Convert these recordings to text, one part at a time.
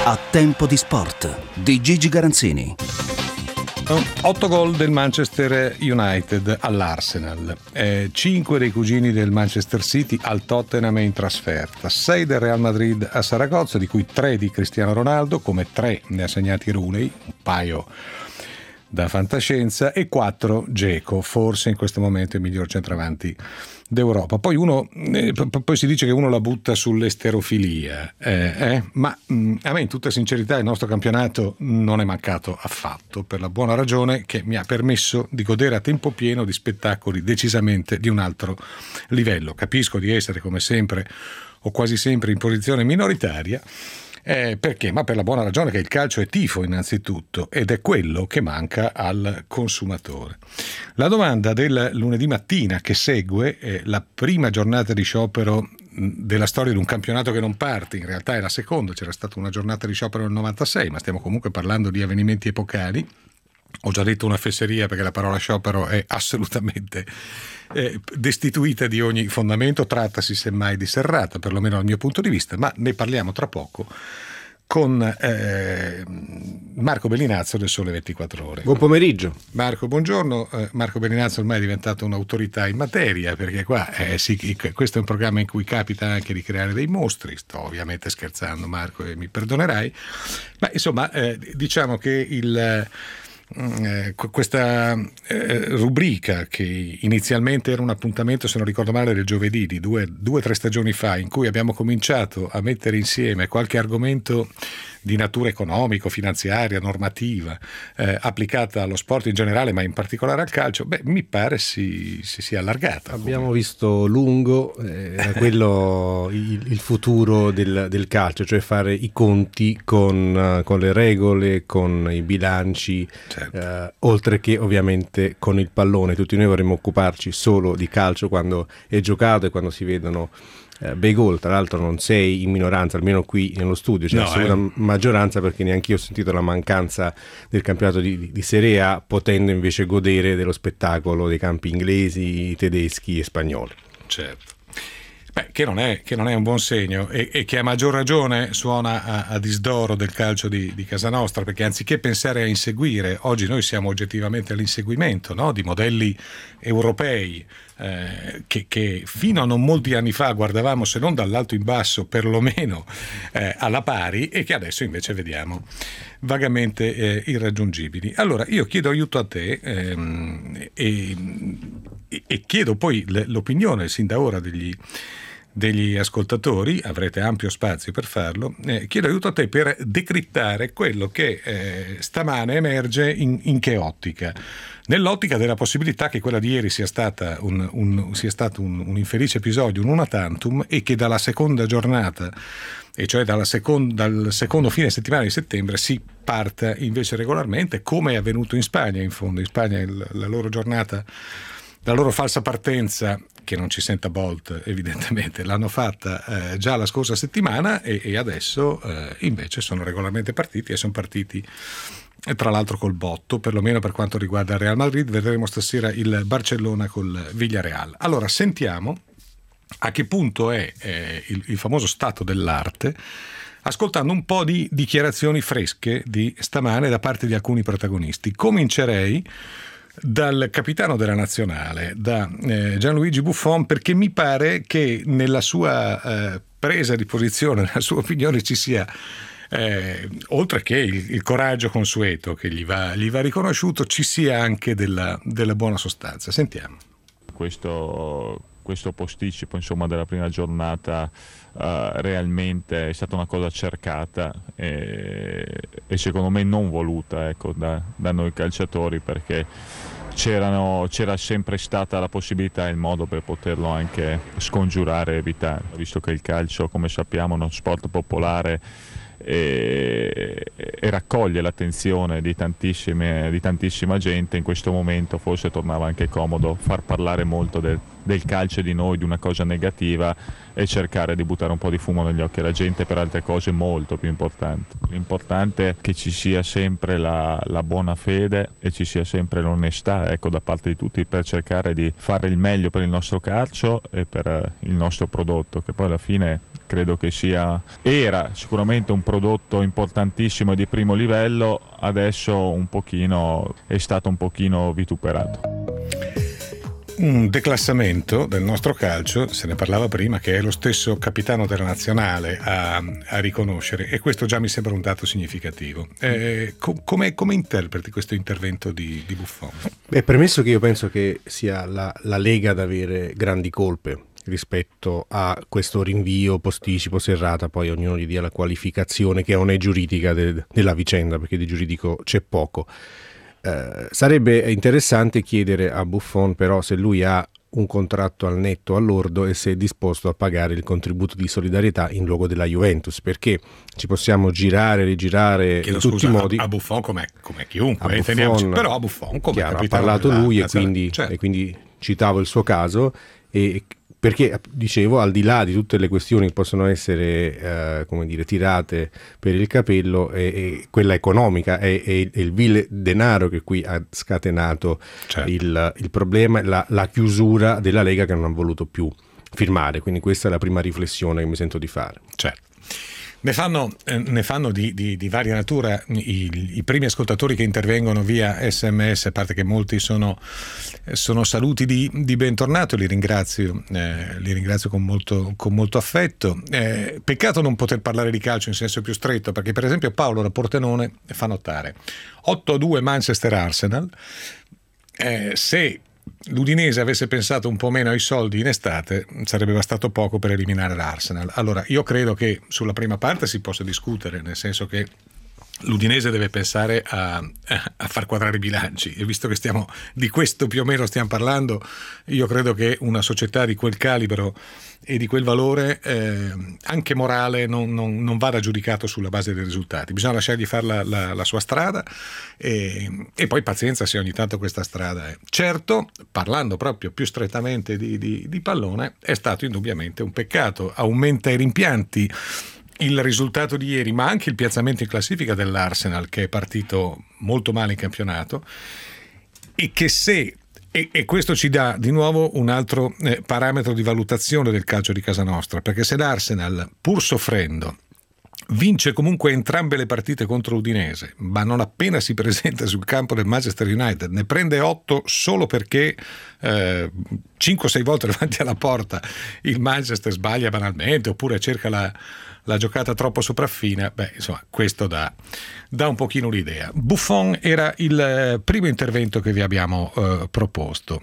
A Tempo di Sport di Gigi Garanzini. 8 gol del Manchester United all'Arsenal, 5 dei cugini del Manchester City al Tottenham in trasferta, 6 del Real Madrid a Saragozza, di cui 3 di Cristiano Ronaldo, come 3 ne ha segnati Rooney, un paio da fantascienza, e 4 Dzeko, forse in questo momento il miglior centravanti d'Europa. Poi poi si dice che uno la butta sull'esterofilia, ma a me in tutta sincerità il nostro campionato non è mancato affatto, per la buona ragione che mi ha permesso di godere a tempo pieno di spettacoli decisamente di un altro livello. Capisco di essere come sempre o quasi sempre in posizione minoritaria. Perché? Ma per la buona ragione che il calcio è tifo innanzitutto, ed è quello che manca al consumatore. La domanda del lunedì mattina che segue è la prima giornata di sciopero della storia di un campionato che non parte, in realtà è la seconda, c'era stata una giornata di sciopero nel 96, ma stiamo comunque parlando di avvenimenti epocali. Ho già detto una fesseria perché la parola sciopero è assolutamente destituita di ogni fondamento, trattasi semmai di serrata, perlomeno dal mio punto di vista, ma ne parliamo tra poco con Marco Bellinazzo del Sole 24 Ore. Buon pomeriggio. Marco, buongiorno. Marco Bellinazzo ormai è diventato un'autorità in materia, perché qua questo è un programma in cui capita anche di creare dei mostri. Sto ovviamente scherzando, Marco, e mi perdonerai, ma insomma diciamo che questa rubrica, che inizialmente era un appuntamento, se non ricordo male, del giovedì di 2 o 3 stagioni fa, in cui abbiamo cominciato a mettere insieme qualche argomento di natura economico-finanziaria, normativa, applicata allo sport in generale, ma in particolare al calcio, mi pare si sia allargata. Abbiamo visto lungo quello il futuro del calcio, cioè fare i conti con le regole, con i bilanci, certo. Oltre che ovviamente con il pallone. Tutti noi vorremmo occuparci solo di calcio quando è giocato e quando si vedono bei gol. Tra l'altro non sei in minoranza, almeno qui nello studio c'è una maggioranza, perché neanche io ho sentito la mancanza del campionato di Serie A, potendo invece godere dello spettacolo dei campi inglesi, tedeschi e spagnoli. Certo. Che non è un buon segno, e che a maggior ragione suona a disdoro del calcio di casa nostra, perché anziché pensare a inseguire, oggi noi siamo oggettivamente all'inseguimento, no? Di modelli europei che fino a non molti anni fa guardavamo, se non dall'alto in basso, perlomeno alla pari, e che adesso invece vediamo vagamente irraggiungibili. Allora io chiedo aiuto a te e chiedo poi l'opinione sin da ora degli ascoltatori, avrete ampio spazio per farlo. Chiedo aiuto a te per decrittare quello che stamane emerge in che ottica? Nell'ottica della possibilità che quella di ieri sia stato un infelice episodio, un una tantum, e che dalla seconda giornata, e cioè dal secondo fine settimana di settembre, si parta invece regolarmente, come è avvenuto in Spagna. In fondo in Spagna la loro giornata, la loro falsa partenza, che non ci senta Bolt evidentemente, l'hanno fatta già la scorsa settimana, e adesso invece sono regolarmente partiti, e sono partiti tra l'altro col botto, perlomeno per quanto riguarda il Real Madrid. Vedremo stasera il Barcellona col Villarreal. Allora sentiamo a che punto è il famoso stato dell'arte, ascoltando un po' di dichiarazioni fresche di stamane da parte di alcuni protagonisti. Comincerei dal capitano della nazionale, da Gianluigi Buffon, perché mi pare che nella sua presa di posizione, nella sua opinione, ci sia oltre che il coraggio consueto che gli va riconosciuto, ci sia anche della buona sostanza. Sentiamo. Questo posticipo, insomma, della prima giornata realmente è stata una cosa cercata e secondo me non voluta, ecco, da noi calciatori, perché c'era sempre stata la possibilità e il modo per poterlo anche scongiurare e evitare, visto che il calcio, come sappiamo, è uno sport popolare e raccoglie l'attenzione di tantissima gente. In questo momento forse tornava anche comodo far parlare molto del calcio e di noi, di una cosa negativa, e cercare di buttare un po' di fumo negli occhi alla gente per altre cose molto più importanti. L'importante è che ci sia sempre la buona fede e ci sia sempre l'onestà, ecco, da parte di tutti, per cercare di fare il meglio per il nostro calcio e per il nostro prodotto, che poi alla fine credo che era sicuramente un prodotto importantissimo e di primo livello, adesso è stato un pochino vituperato. Un declassamento del nostro calcio, se ne parlava prima, che è lo stesso capitano della nazionale a riconoscere, e questo già mi sembra un dato significativo. Come interpreti questo intervento di Buffon? Premesso che io penso che sia la Lega ad avere grandi colpe rispetto a questo rinvio, posticipo, serrata, poi ognuno gli dia la qualificazione che non è giuridica della vicenda, perché di giuridico c'è poco. Sarebbe interessante chiedere a Buffon però se lui ha un contratto al netto, all'ordo, e se è disposto a pagare il contributo di solidarietà in luogo della Juventus, perché ci possiamo girare, rigirare in tutti i modi. A Buffon come chiunque, Buffon, però a Buffon come chiaro, ha parlato lui e quindi citavo il suo caso, e perché dicevo, al di là di tutte le questioni che possono essere tirate per il capello, e quella economica è il vile denaro che qui ha scatenato il problema, la chiusura della Lega, che non ha voluto più firmare. Quindi questa è la prima riflessione che mi sento di fare. Certo. Ne fanno di varia natura i primi ascoltatori che intervengono via SMS, a parte che molti sono saluti di bentornato, li ringrazio con molto affetto. Peccato non poter parlare di calcio in senso più stretto, perché per esempio Paolo da Pordenone fa notare 8-2 Manchester-Arsenal. Se l'Udinese avesse pensato un po' meno ai soldi in estate, sarebbe bastato poco per eliminare l'Arsenal. Allora, io credo che sulla prima parte si possa discutere, nel senso che l'Udinese deve pensare a far quadrare i bilanci, e visto che di questo più o meno stiamo parlando, io credo che una società di quel calibro e di quel valore, anche morale, non vada giudicato sulla base dei risultati. Bisogna lasciargli fare la sua strada, e poi pazienza se ogni tanto questa strada è. Certo, parlando proprio più strettamente di pallone, è stato indubbiamente un peccato. Aumenta i rimpianti il risultato di ieri, ma anche il piazzamento in classifica dell'Arsenal, che è partito molto male in campionato, e che e questo ci dà di nuovo un altro parametro di valutazione del calcio di casa nostra, perché se l'Arsenal, pur soffrendo, vince comunque entrambe le partite contro l'Udinese, ma non appena si presenta sul campo del Manchester United ne prende 8 solo perché 5-6 volte davanti alla porta il Manchester sbaglia banalmente, oppure cerca la giocata troppo sopraffina, insomma, questo dà un pochino l'idea. Buffon era il primo intervento che vi abbiamo proposto.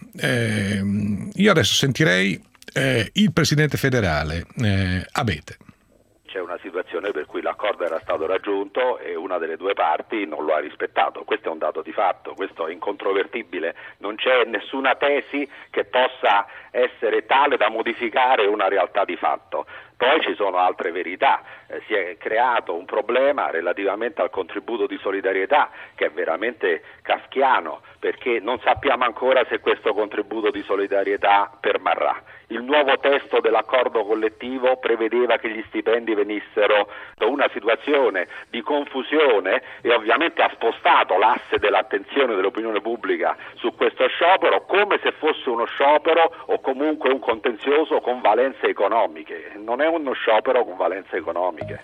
Io adesso sentirei il presidente federale, Abete. C'è una situazione per cui l'accordo era stato raggiunto e una delle due parti non lo ha rispettato. Questo è un dato di fatto, questo è incontrovertibile, non c'è nessuna tesi che possa essere tale da modificare una realtà di fatto. Poi ci sono altre verità, si è creato un problema relativamente al contributo di solidarietà che è veramente kafkiano, perché non sappiamo ancora se questo contributo di solidarietà permarrà. Il nuovo testo dell'accordo collettivo prevedeva che gli stipendi venissero da una situazione di confusione, e ovviamente ha spostato l'asse dell'attenzione dell'opinione pubblica su questo sciopero come se fosse uno sciopero o comunque un contenzioso con valenze economiche. Non è uno sciopero con valenze economiche.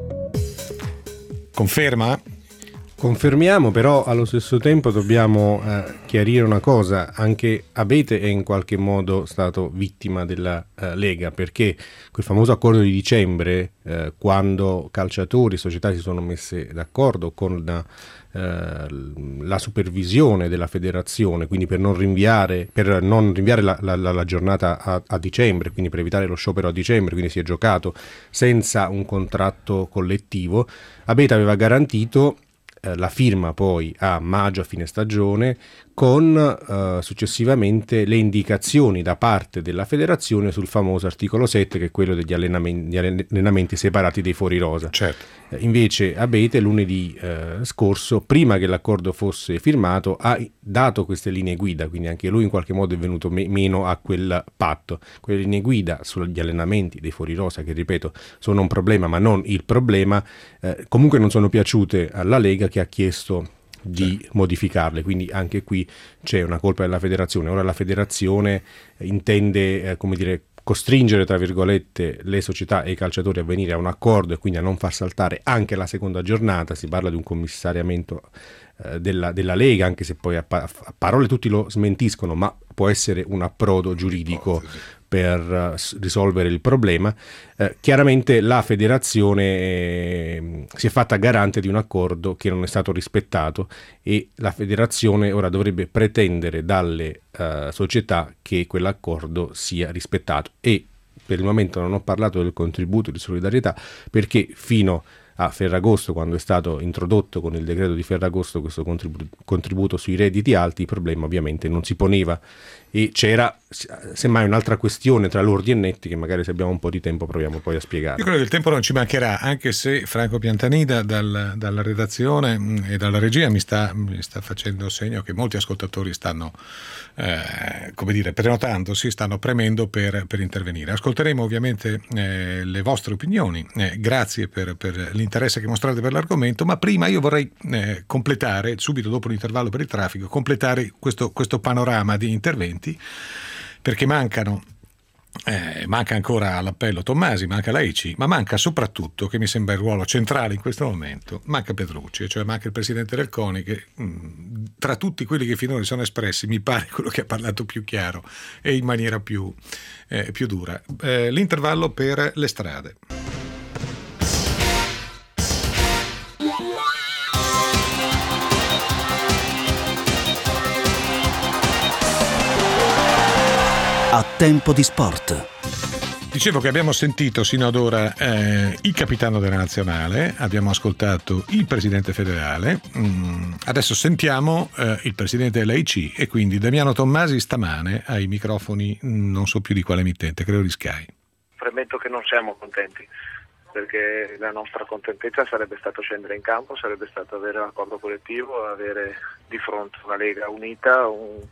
Conferma? Confermiamo, però allo stesso tempo dobbiamo chiarire una cosa: anche Abete è in qualche modo stato vittima della Lega, perché quel famoso accordo di dicembre, quando calciatori e società si sono messe d'accordo con la supervisione della federazione, quindi per non rinviare la giornata a dicembre, quindi per evitare lo sciopero a dicembre, quindi si è giocato senza un contratto collettivo, Abete aveva garantito la firma poi a maggio, a fine stagione, con successivamente le indicazioni da parte della federazione sul famoso articolo 7, che è quello degli allenamenti separati dei fuori rosa. Certo. Invece Abete lunedì scorso, prima che l'accordo fosse firmato, ha dato queste linee guida, quindi anche lui in qualche modo è venuto meno a quel patto. Quelle linee guida sugli allenamenti dei fuori rosa, che ripeto sono un problema ma non il problema, comunque non sono piaciute alla Lega, che ha chiesto di modificarle, quindi anche qui c'è una colpa della federazione. Ora la federazione intende costringere, tra virgolette, le società e i calciatori a venire a un accordo e quindi a non far saltare anche la seconda giornata. Si parla di un commissariamento della Lega, anche se poi a parole tutti lo smentiscono, ma può essere un approdo giuridico per risolvere il problema. Chiaramente la federazione si è fatta garante di un accordo che non è stato rispettato e la federazione ora dovrebbe pretendere dalle società che quell'accordo sia rispettato. E per il momento non ho parlato del contributo di solidarietà perché fino a Ferragosto, quando è stato introdotto con il decreto di Ferragosto questo contributo sui redditi alti, il problema ovviamente non si poneva e c'era semmai un'altra questione tra lordi e netti che magari se abbiamo un po' di tempo proviamo poi a spiegare. Io credo che il tempo non ci mancherà, anche se Franco Piantanida dalla redazione e dalla regia mi sta facendo segno che molti ascoltatori stanno prenotandosi, stanno premendo per intervenire. Ascolteremo ovviamente le vostre opinioni, grazie per l'interesse che mostrate per l'argomento, ma prima io vorrei completare, subito dopo l'intervallo per il traffico, completare questo panorama di interventi, perché manca ancora l'appello Tommasi, manca l'AIC, ma manca soprattutto, che mi sembra il ruolo centrale in questo momento, manca Petrucci, cioè manca il presidente del CONI che tra tutti quelli che finora si sono espressi mi pare quello che ha parlato più chiaro e in maniera più dura. L'intervallo per le strade. A tempo di sport. Dicevo che abbiamo sentito sino ad ora il capitano della nazionale, abbiamo ascoltato il presidente federale, adesso sentiamo il presidente dell'AIC e quindi Damiano Tommasi stamane ai microfoni, non so più di quale emittente, credo di Sky. Premetto che non siamo contenti, perché la nostra contentezza sarebbe stato scendere in campo, sarebbe stato avere un accordo collettivo, avere di fronte una Lega unita,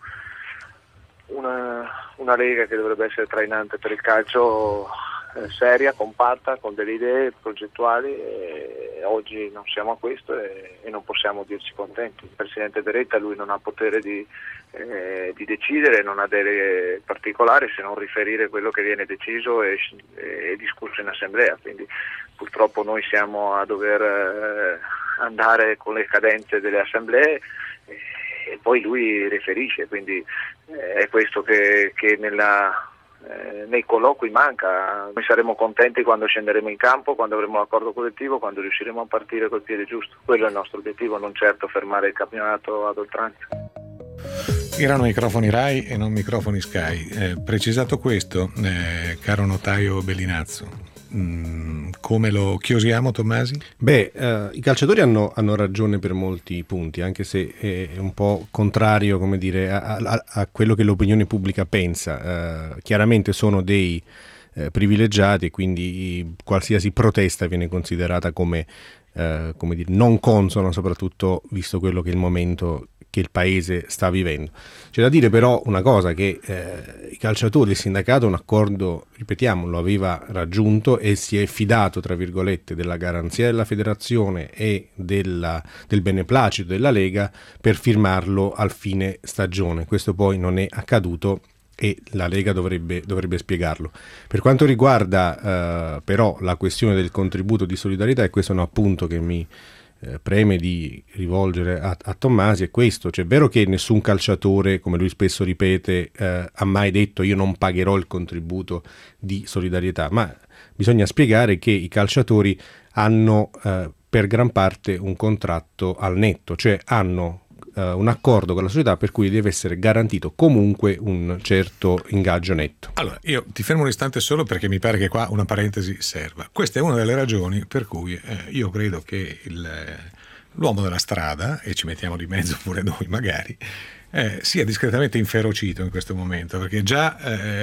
una Lega che dovrebbe essere trainante per il calcio, seria, compatta, con delle idee progettuali, e oggi non siamo a questo e non possiamo dirci contenti. Il presidente Beretta, lui non ha potere di decidere, non ha delle particolari se non riferire quello che viene deciso e discusso in assemblea, quindi purtroppo noi siamo a dover andare con le cadenze delle assemblee e poi lui riferisce, quindi è questo che nei colloqui manca. Noi saremo contenti quando scenderemo in campo, quando avremo l'accordo collettivo, quando riusciremo a partire col piede giusto. Quello è il nostro obiettivo, non certo fermare il campionato ad oltranza. Erano microfoni Rai e non microfoni Sky. Precisato questo, caro notaio Bellinazzo, come lo chiosiamo, Tommasi? I calciatori hanno ragione per molti punti, anche se è un po' contrario, come dire, a quello che l'opinione pubblica pensa. Chiaramente sono dei privilegiati e quindi qualsiasi protesta viene considerata come dire, non consona, soprattutto visto quello che è il momento che il paese sta vivendo. C'è da dire però una cosa, che i calciatori, il sindacato un accordo, ripetiamo, lo aveva raggiunto e si è fidato, tra virgolette, della garanzia della federazione e del beneplacito della Lega per firmarlo al fine stagione. Questo poi non è accaduto e la Lega dovrebbe spiegarlo. Per quanto riguarda però la questione del contributo di solidarietà, e questo è un appunto che mi preme di rivolgere a Tommasi, è questo, cioè è vero che nessun calciatore, come lui spesso ripete, ha mai detto io non pagherò il contributo di solidarietà, ma bisogna spiegare che i calciatori hanno per gran parte un contratto al netto, cioè hanno un accordo con la società per cui deve essere garantito comunque un certo ingaggio netto. Allora, io ti fermo un istante solo perché mi pare che qua una parentesi serva. Questa è una delle ragioni per cui io credo che l'uomo della strada, e ci mettiamo di mezzo pure noi magari, sia discretamente inferocito in questo momento, perché già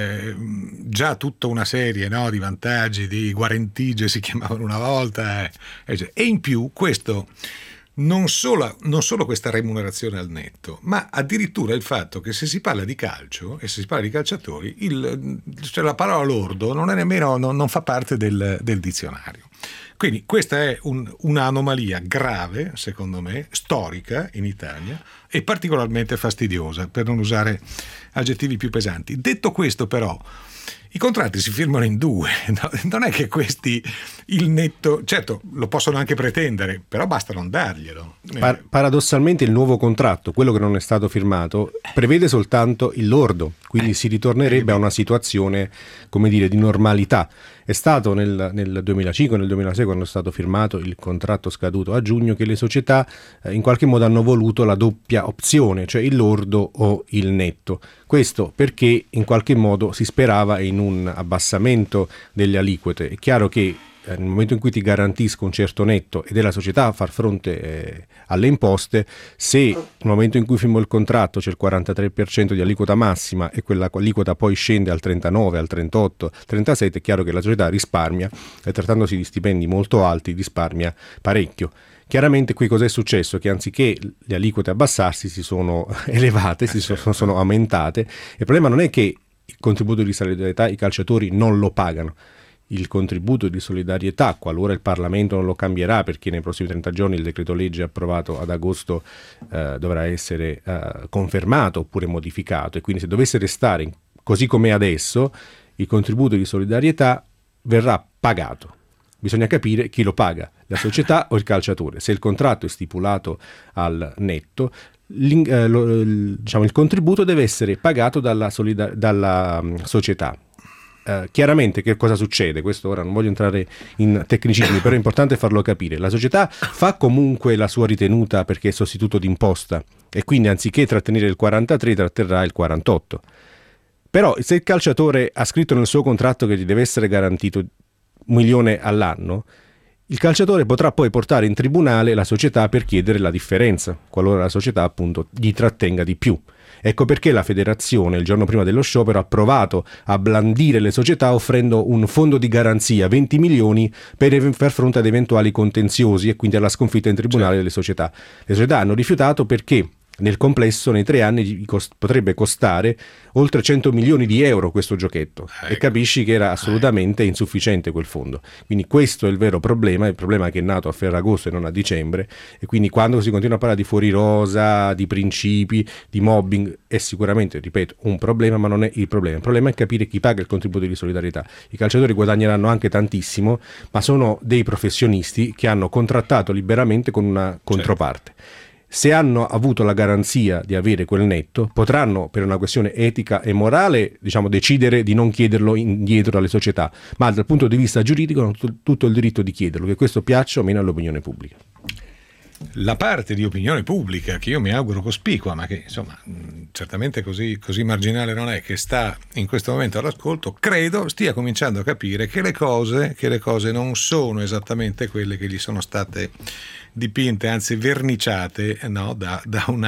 tutta una serie di vantaggi, di guarentigie si chiamavano una volta, e in più questo non solo questa remunerazione al netto, ma addirittura il fatto che se si parla di calcio e se si parla di calciatori, cioè la parola lordo non è nemmeno, non fa parte del dizionario. Quindi questa è un'anomalia grave, secondo me, storica in Italia e particolarmente fastidiosa, per non usare aggettivi più pesanti. Detto questo, però, I contratti si firmano in 2, no? Non è che questi il netto, certo lo possono anche pretendere, però basta non darglielo. Paradossalmente il nuovo contratto, quello che non è stato firmato, prevede soltanto il lordo, quindi si ritornerebbe a una situazione, come dire, di normalità. È stato nel 2005, nel 2006, quando è stato firmato il contratto scaduto a giugno, che le società in qualche modo hanno voluto la doppia opzione, cioè il lordo o il netto. Questo perché in qualche modo si sperava in un abbassamento delle aliquote. È chiaro che nel momento in cui ti garantisco un certo netto ed è la società a far fronte alle imposte, se nel momento in cui firmo il contratto c'è il 43% di aliquota massima e quella aliquota poi scende al 39, al 38, 37, è chiaro che la società risparmia, e trattandosi di stipendi molto alti risparmia parecchio. Chiaramente qui cos'è successo? Che anziché le aliquote abbassarsi si sono elevate, sono aumentate. Il problema non è che il contributo di solidarietà i calciatori non lo pagano. Il contributo di solidarietà, qualora il Parlamento non lo cambierà, perché nei prossimi 30 giorni il decreto legge approvato ad agosto dovrà essere confermato oppure modificato, e quindi se dovesse restare così com'è adesso, il contributo di solidarietà verrà pagato. Bisogna capire chi lo paga, la società o il calciatore. Se il contratto è stipulato al netto, il contributo deve essere pagato dalla società. Chiaramente che cosa succede? Questo ora non voglio entrare in tecnicismi, però è importante farlo capire. La società fa comunque la sua ritenuta perché è sostituto d'imposta e quindi anziché trattenere il 43 tratterrà il 48. Però se il calciatore ha scritto nel suo contratto che gli deve essere garantito 1 milione all'anno, il calciatore potrà poi portare in tribunale la società per chiedere la differenza, qualora la società appunto gli trattenga di più. Ecco perché la federazione il giorno prima dello sciopero ha provato a blandire le società offrendo un fondo di garanzia, 20 milioni per far fronte ad eventuali contenziosi e quindi alla sconfitta in tribunale delle società. Le società hanno rifiutato perché nel complesso nei 3 anni potrebbe costare oltre 100 milioni di euro questo giochetto, e capisci che era assolutamente insufficiente quel fondo. Quindi questo è il vero problema, il problema che è nato a Ferragosto e non a dicembre, e quindi quando si continua a parlare di fuori rosa, di principi, di mobbing, è sicuramente, ripeto, un problema, ma non è il problema. Il problema è capire chi paga il contributo di solidarietà. I calciatori guadagneranno anche tantissimo, ma sono dei professionisti che hanno contrattato liberamente con una controparte. Se hanno avuto la garanzia di avere quel netto, potranno, per una questione etica e morale, decidere di non chiederlo indietro alle società, ma dal punto di vista giuridico hanno tutto il diritto di chiederlo, che questo piaccia o meno all'opinione pubblica. La parte di opinione pubblica che io mi auguro cospicua, ma che insomma certamente così marginale non è, che sta in questo momento all'ascolto, credo stia cominciando a capire che le cose non sono esattamente quelle che gli sono state dipinte, anzi verniciate, no, da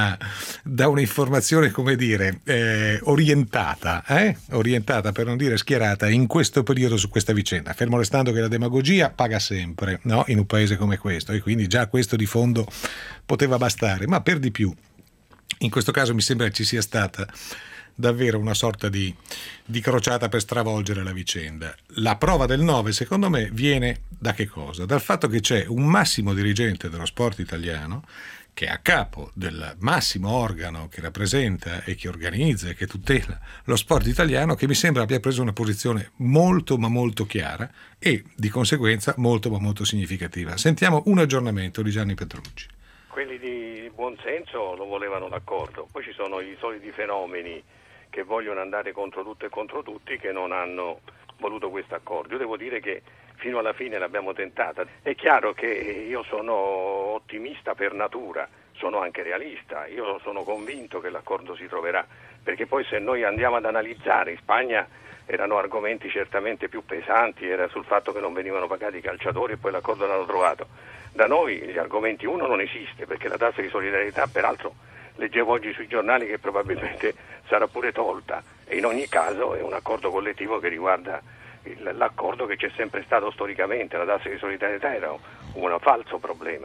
una informazione, come dire, orientata per non dire schierata in questo periodo su questa vicenda, fermo restando che la demagogia paga sempre, no, in un paese come questo, e quindi già questo di fondo poteva bastare, ma per di più in questo caso mi sembra che ci sia stata davvero una sorta di crociata per stravolgere la vicenda. La prova del 9, secondo me, viene da che cosa? Dal fatto che c'è un massimo dirigente dello sport italiano che è a capo del massimo organo che rappresenta e che organizza e che tutela lo sport italiano, che mi sembra abbia preso una posizione molto ma molto chiara e di conseguenza molto ma molto significativa. Sentiamo un aggiornamento di Gianni Petrucci. Quelli di buon senso lo volevano d'accordo, poi ci sono i soliti fenomeni che vogliono andare contro tutto e contro tutti, che non hanno voluto questo accordo. Io devo dire che fino alla fine l'abbiamo tentata. È chiaro che io sono ottimista per natura, sono anche realista, io sono convinto che l'accordo si troverà, perché poi se noi andiamo ad analizzare, in Spagna erano argomenti certamente più pesanti, era sul fatto che non venivano pagati i calciatori e poi l'accordo l'hanno trovato. Da noi gli argomenti non esiste, perché la tassa di solidarietà, peraltro leggevo oggi sui giornali che probabilmente sarà pure tolta, e in ogni caso è un accordo collettivo che riguarda l'accordo che c'è sempre stato storicamente. La tassa di solidarietà era un falso problema.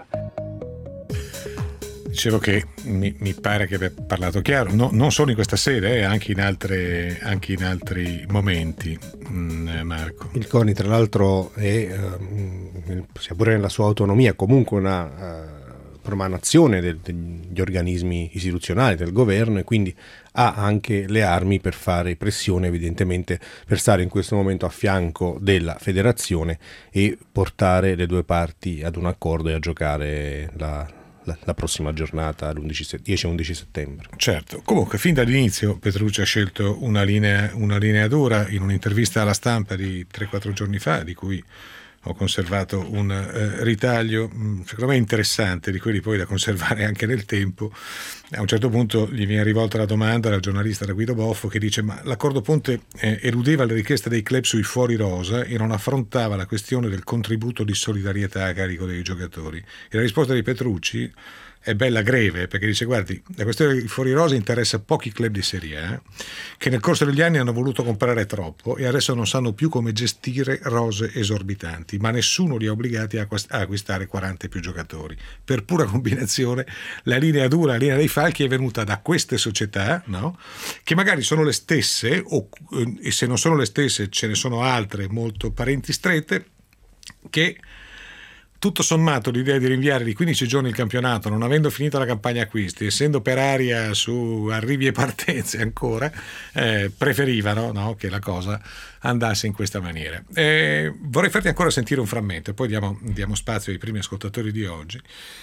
Dicevo che mi pare che abbia parlato chiaro, non solo in questa sede, anche in altri momenti, Marco. Il CONI tra l'altro è, sia pure nella sua autonomia, comunque una promanazione degli organismi istituzionali, del governo, e quindi ha anche le armi per fare pressione, evidentemente, per stare in questo momento a fianco della federazione e portare le due parti ad un accordo e a giocare la prossima giornata, l'10-11 settembre. Certo, comunque fin dall'inizio Petrucci ha scelto una linea dura. In un'intervista alla Stampa di 3-4 giorni fa, di cui ho conservato un ritaglio secondo me interessante, di quelli poi da conservare anche nel tempo, a un certo punto gli viene rivolta la domanda dal giornalista, da Guido Boffo, che dice: ma l'accordo ponte eludeva le richieste dei club sui fuori rosa e non affrontava la questione del contributo di solidarietà a carico dei giocatori. E la risposta di Petrucci è bella greve, perché dice: guardi, la questione dei fuori rosa interessa pochi club di Serie A che nel corso degli anni hanno voluto comprare troppo e adesso non sanno più come gestire rose esorbitanti, ma nessuno li ha obbligati a acquistare 40 e più giocatori. Per pura combinazione la linea dura, la linea dei falchi è venuta da queste società, no? Che magari sono le stesse, e se non sono le stesse ce ne sono altre molto parenti strette, che tutto sommato l'idea di rinviare di 15 giorni il campionato, non avendo finito la campagna acquisti, essendo per aria su arrivi e partenze ancora, preferivano, no, che la cosa andasse in questa maniera. Vorrei farti ancora sentire un frammento e poi diamo spazio ai primi ascoltatori di oggi.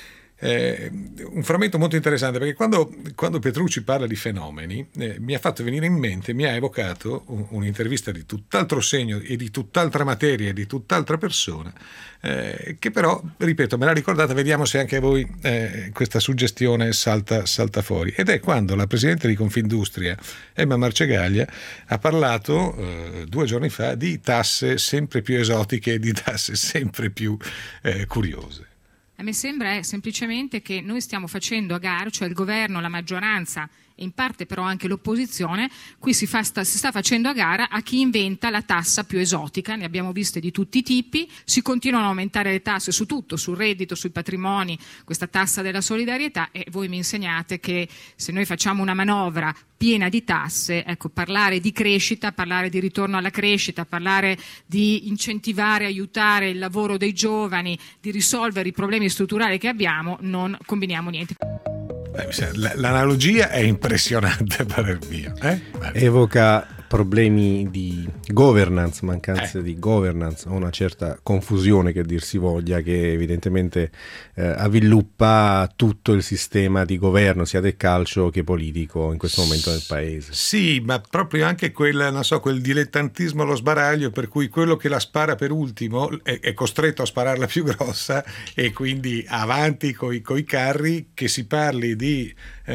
Un frammento molto interessante, perché quando Petrucci parla di fenomeni mi ha fatto venire in mente, mi ha evocato un'intervista di tutt'altro segno e di tutt'altra materia e di tutt'altra persona, che però, ripeto, me l'ha ricordata. Vediamo se anche a voi questa suggestione salta fuori, ed è quando la presidente di Confindustria, Emma Marcegaglia, ha parlato 2 giorni fa di tasse sempre più esotiche e di tasse sempre più curiose. A me sembra semplicemente che noi stiamo facendo a gara, cioè il governo, la maggioranza e in parte però anche l'opposizione, qui si sta facendo a gara a chi inventa la tassa più esotica. Ne abbiamo viste di tutti i tipi, si continuano a aumentare le tasse su tutto, sul reddito, sui patrimoni, questa tassa della solidarietà, e voi mi insegnate che se noi facciamo una manovra piena di tasse, ecco, parlare di crescita, parlare di ritorno alla crescita, parlare di incentivare, aiutare il lavoro dei giovani, di risolvere i problemi strutturali che abbiamo, non combiniamo niente. L'analogia è impressionante per mio. Evoca problemi di governance, mancanza di governance, o una certa confusione, che dir si voglia, che evidentemente avviluppa tutto il sistema di governo, sia del calcio che politico in questo momento nel paese. Sì, ma proprio anche quel dilettantismo allo sbaraglio, per cui quello che la spara per ultimo è costretto a spararla più grossa, e quindi avanti coi carri, che si parli di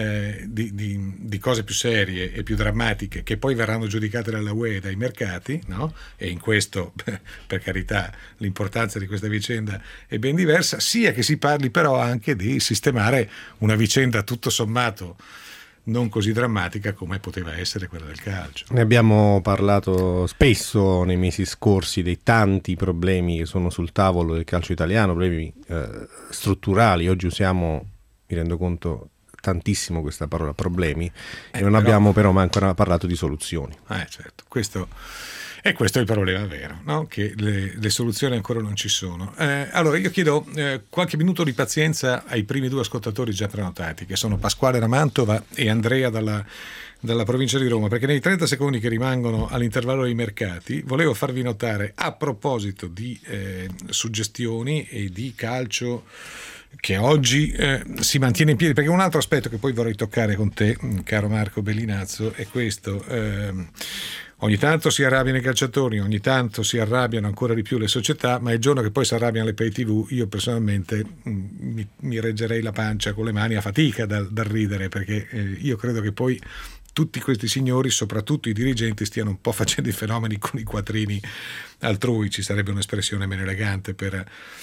cose più serie e più drammatiche, che poi verranno giudicate dalla UE e dai mercati, no? E in questo, per carità, l'importanza di questa vicenda è ben diversa, sia che si parli però anche di sistemare una vicenda tutto sommato non così drammatica come poteva essere quella del calcio. Ne abbiamo parlato spesso nei mesi scorsi dei tanti problemi che sono sul tavolo del calcio italiano, problemi strutturali. Oggi usiamo, mi rendo conto, tantissimo questa parola problemi, e non abbiamo però mai ancora parlato di soluzioni. Certo, questo è il problema vero, no? Che le soluzioni ancora non ci sono. Allora io chiedo qualche minuto di pazienza ai primi 2 ascoltatori già prenotati, che sono Pasquale da Mantova e Andrea dalla provincia di Roma, perché nei 30 secondi che rimangono all'intervallo dei mercati volevo farvi notare, a proposito di suggestioni e di calcio che oggi si mantiene in piedi, perché un altro aspetto che poi vorrei toccare con te, caro Marco Bellinazzo, è questo. Ogni tanto si arrabbiano i calciatori, ogni tanto si arrabbiano ancora di più le società, ma il giorno che poi si arrabbiano le pay TV, io personalmente mi reggerei la pancia con le mani a fatica dal ridere, perché io credo che poi tutti questi signori, soprattutto i dirigenti, stiano un po' facendo i fenomeni con i quattrini altrui. Ci sarebbe un'espressione meno elegante per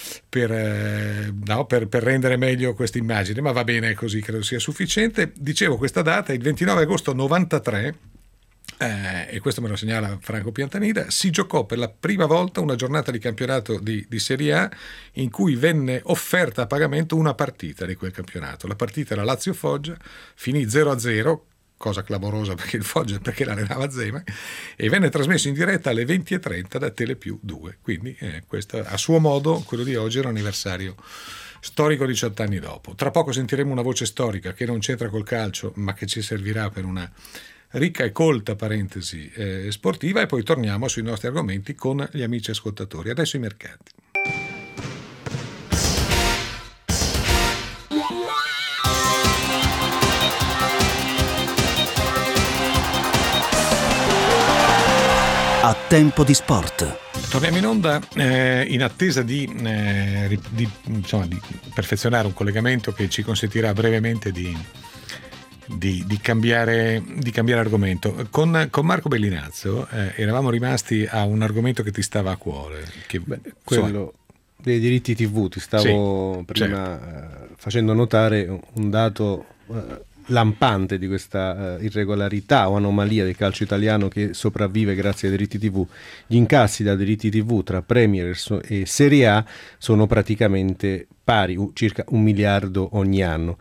rendere meglio questa immagine, ma va bene così, credo sia sufficiente. Dicevo, questa data, il 29 agosto 93, e questo me lo segnala Franco Piantanida, si giocò per la prima volta una giornata di campionato di Serie A in cui venne offerta a pagamento una partita di quel campionato. La partita era Lazio-Foggia, finì 0-0, cosa clamorosa perché l'allenava Zema, e venne trasmesso in diretta alle 20:30 da Telepiù 2. Quindi questo, a suo modo, quello di oggi era un anniversario storico 18 anni dopo. Tra poco sentiremo una voce storica che non c'entra col calcio, ma che ci servirà per una ricca e colta parentesi sportiva, e poi torniamo sui nostri argomenti con gli amici ascoltatori. Adesso i mercati. A tempo di sport. Torniamo in onda in attesa di perfezionare un collegamento che ci consentirà brevemente di cambiare argomento. Con Marco Bellinazzo eravamo rimasti a un argomento che ti stava a cuore. Quello dei diritti TV. Ti stavo prima facendo notare un dato lampante di questa irregolarità o anomalia del calcio italiano che sopravvive grazie ai diritti TV. Gli incassi da diritti TV tra Premier e Serie A sono praticamente pari, circa 1 miliardo ogni anno.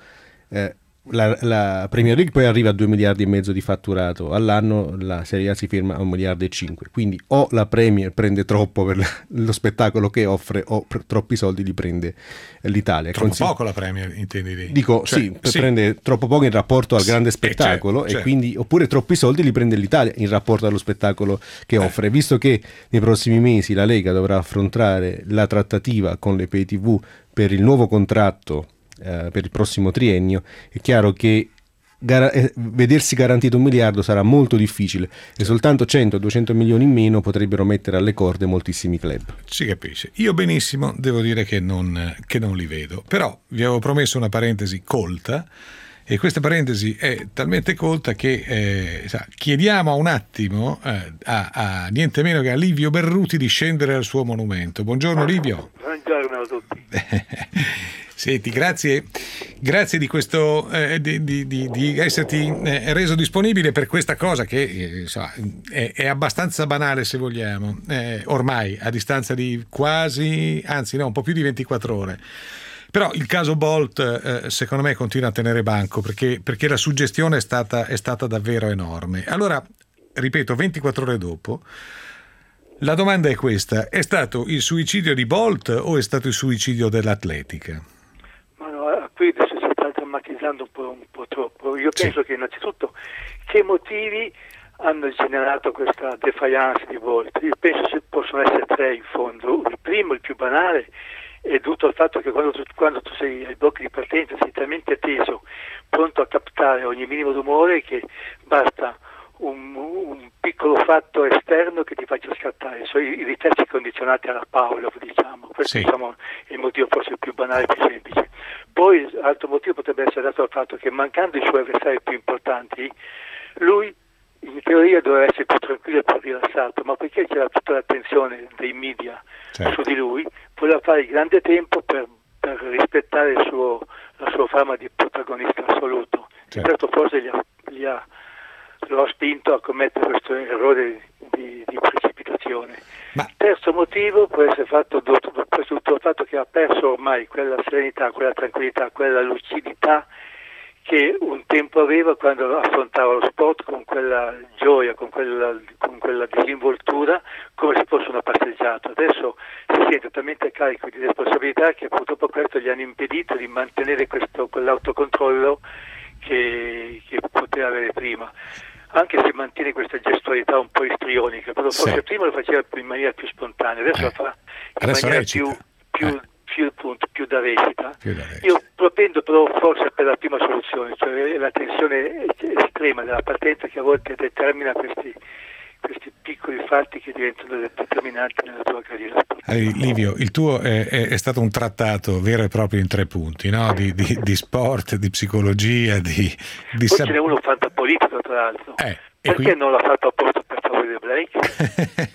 La Premier League poi arriva a 2 miliardi e mezzo di fatturato all'anno, la Serie A si ferma a 1 miliardo e 5, quindi o la Premier prende troppo per lo spettacolo che offre, o troppi soldi li prende l'Italia. Troppo poco la Premier, intendi? Dico, sì, prende troppo poco in rapporto al grande spettacolo, e quindi, oppure troppi soldi li prende l'Italia in rapporto allo spettacolo che offre. Visto che nei prossimi mesi la Lega dovrà affrontare la trattativa con le pay TV per il nuovo contratto per il prossimo triennio, è chiaro che vedersi garantito 1 miliardo sarà molto difficile, e soltanto 100-200 milioni in meno potrebbero mettere alle corde moltissimi club. Si capisce. Io benissimo devo dire che non li vedo, però vi avevo promesso una parentesi colta, e questa parentesi è talmente colta che chiediamo un attimo a niente meno che a Livio Berruti di scendere al suo monumento. Buongiorno Livio. Buongiorno a tutti. Senti, grazie di questo di esserti reso disponibile per questa cosa che è abbastanza banale, se vogliamo, ormai a distanza di un po' più di 24 ore. Però il caso Bolt secondo me continua a tenere banco, perché la suggestione è stata davvero enorme. Allora, ripeto, 24 ore dopo, la domanda è questa: è stato il suicidio di Bolt o è stato il suicidio dell'atletica? Ma no, qui adesso si sta drammatizzando un po' troppo. Io penso che innanzitutto che motivi hanno generato questa defiance di Bolt. Io penso che possono essere 3 in fondo. Il primo, il più banale, è dovuto al fatto che quando tu sei ai blocchi di partenza sei talmente teso, pronto a captare ogni minimo rumore, che basta un piccolo fatto esterno che ti faccia scattare. Sono i riflessi condizionati alla Paolo, diciamo. Questo è il motivo forse più banale e più semplice. Poi l'altro motivo potrebbe essere dato al fatto che, mancando i suoi avversari più importanti, lui in teoria doveva essere più tranquillo e più rilassato, ma poiché c'era tutta l'attenzione dei media su di lui, voleva fare il grande tempo per rispettare la sua fama di protagonista assoluto. Certo, forse lo ha spinto a commettere questo errore di precipitazione. Il terzo motivo può essere dovuto al fatto che ha perso ormai quella serenità, quella tranquillità, quella lucidità che un tempo aveva quando affrontava lo sport con quella gioia, con quella disinvoltura, come se fosse una passeggiata. Adesso si sente talmente carico di responsabilità che purtroppo questo gli hanno impedito di mantenere quell'autocontrollo che poteva avere prima, anche se mantiene questa gestualità un po' istrionica, però forse prima lo faceva in maniera più spontanea, adesso lo fa in maniera più da recita. Io propendo però forse per la prima soluzione, cioè la tensione estrema della partenza, che a volte determina questi piccoli fatti che diventano determinanti nella tua carriera. Livio, il tuo è stato un trattato vero e proprio in 3 punti, no? di sport, di psicologia, Poi ce n'è uno fantapolitico, tra l'altro. Perché non l'ha fatto apposta per favorire Blake?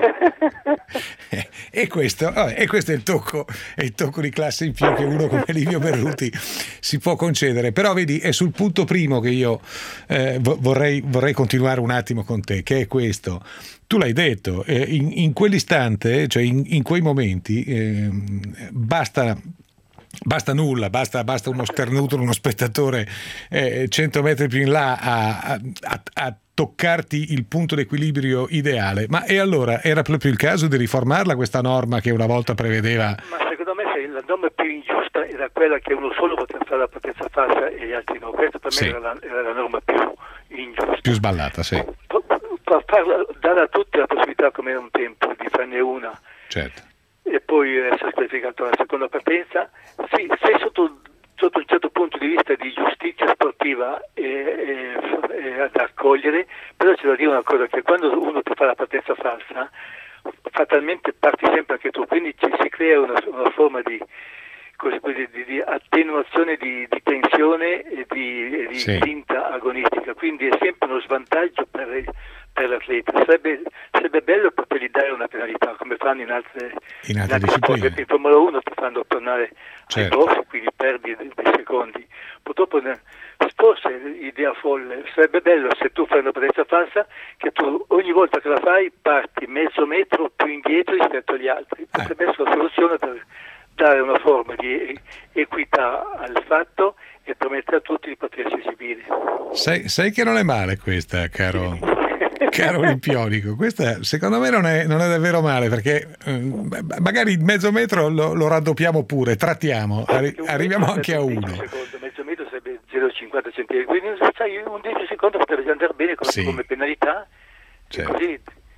e questo è il tocco di classe in più che uno come Livio Berruti si può concedere. Però vedi, è sul punto primo che io vorrei continuare un attimo con te, che è questo. Tu l'hai detto, in quell'istante, cioè in quei momenti, basta nulla, basta uno starnuto, uno spettatore 100 metri più in là a toccarti il punto d'equilibrio ideale. Ma e allora era proprio il caso di riformarla questa norma che una volta prevedeva? Ma secondo me la norma più ingiusta era quella che uno solo poteva fare la partenza falsa e gli altri no. Questa per me era la norma più ingiusta. Più sballata, sì. Dare a tutti la possibilità, come era un tempo, di farne una. Certo. E poi essere squalificato alla seconda partenza, sì, se sotto un certo punto di vista di giustizia sportiva è da accogliere, però c'è da dire una cosa, che quando uno ti fa la partenza falsa, fatalmente parti sempre anche tu, quindi si crea una forma di attenuazione di tensione e di spinta agonistica, quindi è sempre uno svantaggio per l'atleta. Sarebbe bello potergli dare una penalità come fanno in altre discipline. In Formula 1 ti fanno tornare ai box, quindi perdi dei secondi. Purtroppo forse idea folle, sarebbe bello se tu fai una partenza falsa che tu ogni volta che la fai parti mezzo metro più indietro rispetto agli altri. Potrebbe essere una soluzione per dare una forma di equità al fatto e permettere a tutti di potersi esibire. Sai che non è male questa, caro olimpionico. Questa secondo me non è davvero male, perché magari il mezzo metro lo raddoppiamo pure, trattiamo, arriviamo anche a 1. Mezzo metro sarebbe 0,50 cm, quindi sai, un 10 secondi potrebbe andare bene come penalità. Certo. Così.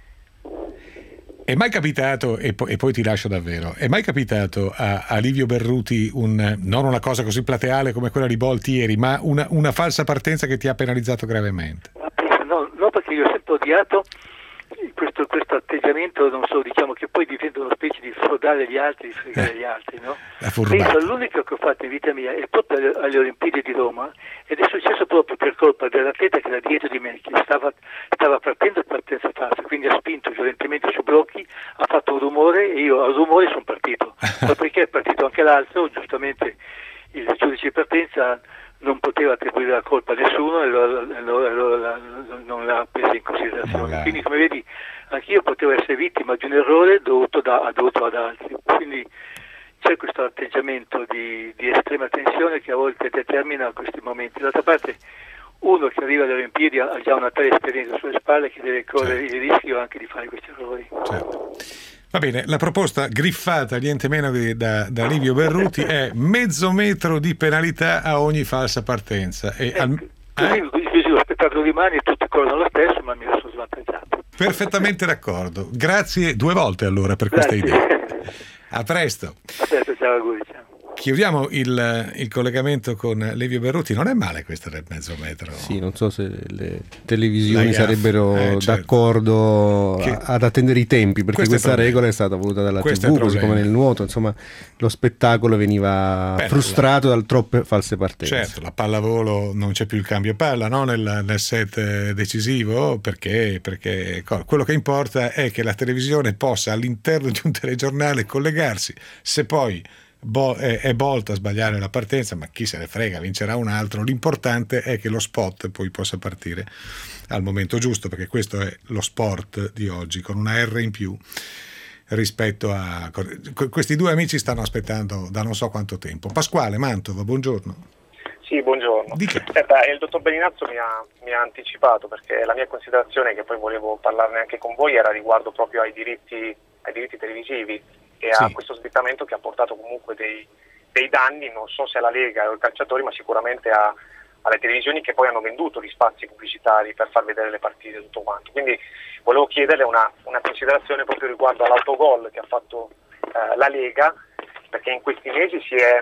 È mai capitato, e poi ti lascio davvero, è mai capitato a Livio Berruti non una cosa così plateale come quella di Bolt ieri, ma una falsa partenza che ti ha penalizzato gravemente? No, perché io ho sempre odiato questo atteggiamento, non so, diciamo che poi diventa una specie di frodare gli altri, di fregare gli altri, no? Penso l'unico che ho fatto in vita mia è proprio alle Olimpiadi di Roma, ed è successo proprio per colpa dell'atleta che era dietro di me, che stava partendo in partenza falsa, quindi ha spinto violentemente sui blocchi, ha fatto un rumore e io al rumore sono partito. Dopodiché è partito anche l'altro, giustamente il giudice di partenza non poteva attribuire la colpa a nessuno e allora non l'ha presa in considerazione. Quindi, come vedi, anch'io potevo essere vittima di un errore dovuto ad altri. Quindi c'è questo atteggiamento di estrema tensione che a volte determina questi momenti. D'altra parte, uno che arriva alle Olimpiadi ha già una tale esperienza sulle spalle che deve correre il rischio anche di fare questi errori. Certo. Va bene, la proposta griffata niente meno da Livio Berruti è mezzo metro di penalità a ogni falsa partenza. Così lo spettacolo rimane e tutti corrono lo stesso, ma mi sono svantaggiato. Perfettamente d'accordo. Grazie 2 volte allora per questa idea. A presto. A presto, ciao, auguri, ciao. Chiudiamo il collegamento con Livio Berruti. Non è male questa del mezzo metro. Sì, non so se le televisioni sarebbero d'accordo ad attendere i tempi, perché questa regola è stata voluta dalla TV, così come nel nuoto. Insomma, lo spettacolo veniva frustrato da troppe false partenze. Certo, la pallavolo non c'è più il cambio palla, no? nel set decisivo, perché quello che importa è che la televisione possa all'interno di un telegiornale collegarsi. Se poi è Bolt a sbagliare la partenza, ma chi se ne frega, vincerà un altro. L'importante è che lo spot poi possa partire al momento giusto, perché questo è lo sport di oggi, con una R in più rispetto a questi 2 amici stanno aspettando da non so quanto tempo. Pasquale Mantova, buongiorno. Sì, buongiorno. Il dottor Beninazzo mi ha anticipato, perché la mia considerazione, che poi volevo parlarne anche con voi, era riguardo proprio ai diritti televisivi e a questo slittamento che ha portato comunque dei danni, non so se alla Lega o ai calciatori, ma sicuramente alle televisioni che poi hanno venduto gli spazi pubblicitari per far vedere le partite e tutto quanto. Quindi volevo chiederle una considerazione proprio riguardo all'autogol che ha fatto la Lega, perché in questi mesi si è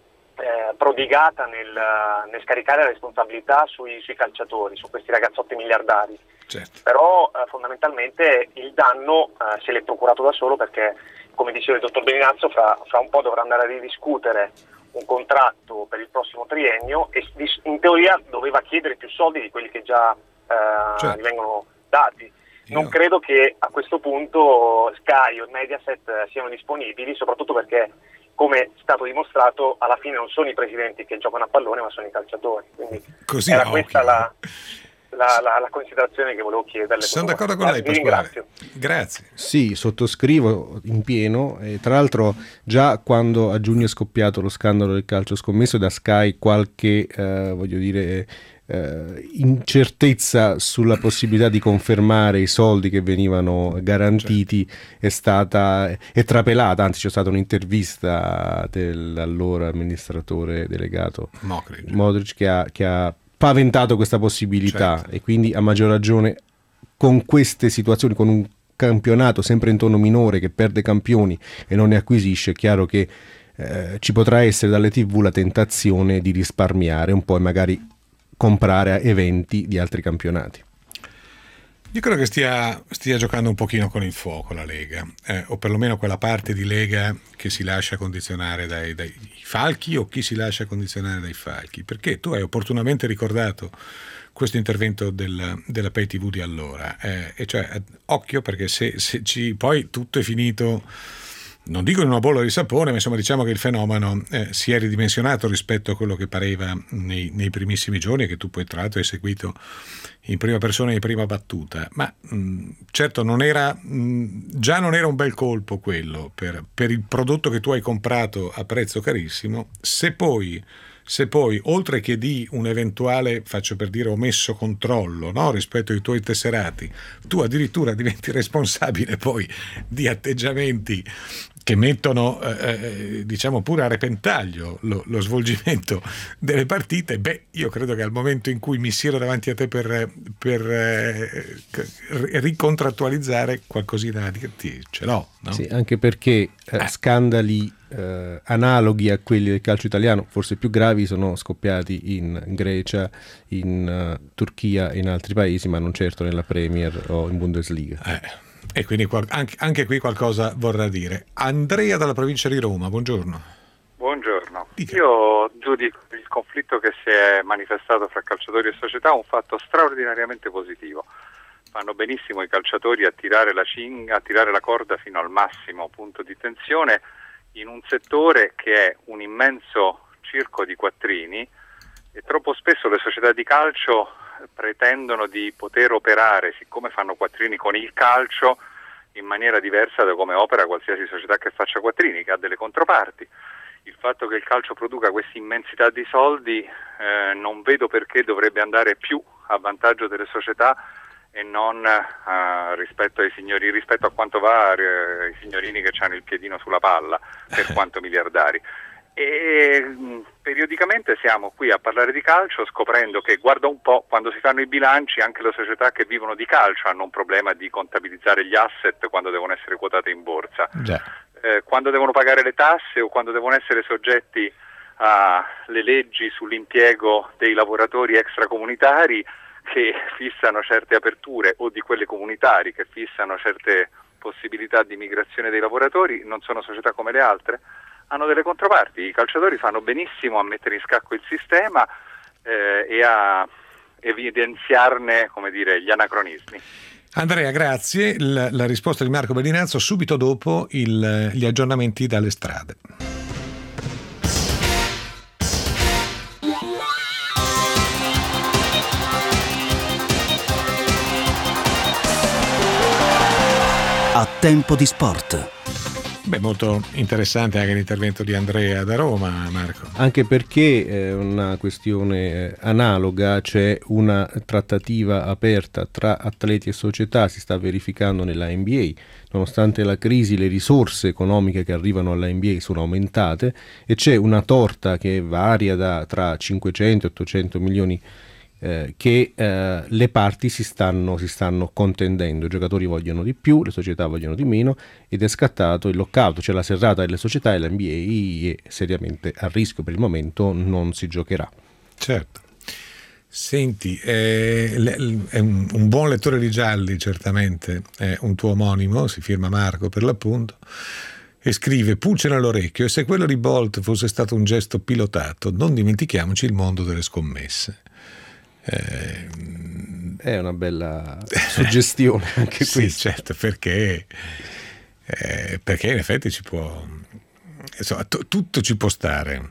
prodigata nel scaricare la responsabilità sui calciatori, su questi ragazzotti miliardari. Certo. Però fondamentalmente il danno se l'è procurato da solo, perché, come diceva il dottor Beninazzo, fra un po' dovrà andare a ridiscutere un contratto per il prossimo triennio e in teoria doveva chiedere più soldi di quelli che già gli vengono dati. Non credo che a questo punto Sky o Mediaset siano disponibili, soprattutto perché, come è stato dimostrato, alla fine non sono i presidenti che giocano a pallone, ma sono i calciatori. Quindi così era questa la considerazione che volevo chiederle. Sono d'accordo con lei, Pasquale. Grazie. Sì, sottoscrivo in pieno. E tra l'altro, già quando a giugno è scoppiato lo scandalo del calcio scommesso, da Sky qualche incertezza sulla possibilità di confermare i soldi che venivano garantiti è trapelata. Anzi, c'è stata un'intervista dell'allora amministratore delegato Modric che ha paventato questa possibilità, e quindi a maggior ragione con queste situazioni, con un campionato sempre in tono minore che perde campioni e non ne acquisisce, è chiaro che ci potrà essere dalle TV la tentazione di risparmiare un po' e magari comprare eventi di altri campionati. Io credo che stia giocando un pochino con il fuoco la Lega, o perlomeno quella parte di Lega che si lascia condizionare dai falchi, o chi si lascia condizionare dai falchi, perché tu hai opportunamente ricordato questo intervento della Pay TV di allora, e cioè occhio, perché se poi tutto è finito, non dico in una bolla di sapone, ma insomma diciamo che il fenomeno si è ridimensionato rispetto a quello che pareva nei primissimi giorni, che tu poi tra l'altro hai seguito in prima persona, in prima battuta, ma certo non era un bel colpo quello per il prodotto che tu hai comprato a prezzo carissimo. Se poi oltre che di un eventuale, faccio per dire, omesso controllo, no, rispetto ai tuoi tesserati, tu addirittura diventi responsabile poi di atteggiamenti che mettono diciamo pure a repentaglio lo svolgimento delle partite, io credo che al momento in cui mi siedo davanti a te per ricontrattualizzare qualcosina ce l'ho, no? Sì, anche perché scandali analoghi a quelli del calcio italiano, forse più gravi, sono scoppiati in Grecia, in Turchia e in altri paesi, ma non certo nella Premier o in Bundesliga. E quindi anche qui qualcosa vorrà dire. Andrea dalla provincia di Roma, buongiorno. Buongiorno. Io giudico il conflitto che si è manifestato fra calciatori e società un fatto straordinariamente positivo. Fanno benissimo i calciatori a tirare la corda fino al massimo punto di tensione in un settore che è un immenso circo di quattrini, e troppo spesso le società di calcio pretendono di poter operare, siccome fanno quattrini con il calcio, in maniera diversa da come opera qualsiasi società che faccia quattrini, che ha delle controparti. Il fatto che il calcio produca questa immensità di soldi non vedo perché dovrebbe andare più a vantaggio delle società e non rispetto ai signori, rispetto a quanto va ai signorini che hanno il piedino sulla palla, per quanto miliardari. E periodicamente siamo qui a parlare di calcio scoprendo che, guarda un po', quando si fanno i bilanci anche le società che vivono di calcio hanno un problema di contabilizzare gli asset quando devono essere quotate in borsa. Quando devono pagare le tasse o quando devono essere soggetti alle leggi sull'impiego dei lavoratori extracomunitari che fissano certe aperture, o di quelle comunitari che fissano certe possibilità di migrazione dei lavoratori, non sono società come le altre, hanno delle controparti. I calciatori fanno benissimo a mettere in scacco il sistema e a evidenziarne, come dire, gli anacronismi. Andrea, grazie. La risposta di Marco Bellinazzo subito dopo gli aggiornamenti dalle strade. A tempo di sport. Molto interessante anche l'intervento di Andrea da Roma, Marco. Anche perché è una questione analoga, c'è una trattativa aperta tra atleti e società, si sta verificando nella NBA. Nonostante la crisi, le risorse economiche che arrivano alla NBA sono aumentate e c'è una torta che varia tra 500 e 800 milioni che le parti si stanno contendendo. I giocatori vogliono di più, le società vogliono di meno, ed è scattato il lockout, cioè la serrata delle società, e l'NBA è seriamente a rischio. Per il momento non si giocherà. Certo. Senti, è un buon lettore di gialli, certamente, è un tuo omonimo, si firma Marco per l'appunto, e scrive: pulce nell'orecchio, e se quello di Bolt fosse stato un gesto pilotato, non dimentichiamoci il mondo delle scommesse. È una bella suggestione anche qui. Sì, certo, perché in effetti ci può, insomma, tutto ci può stare.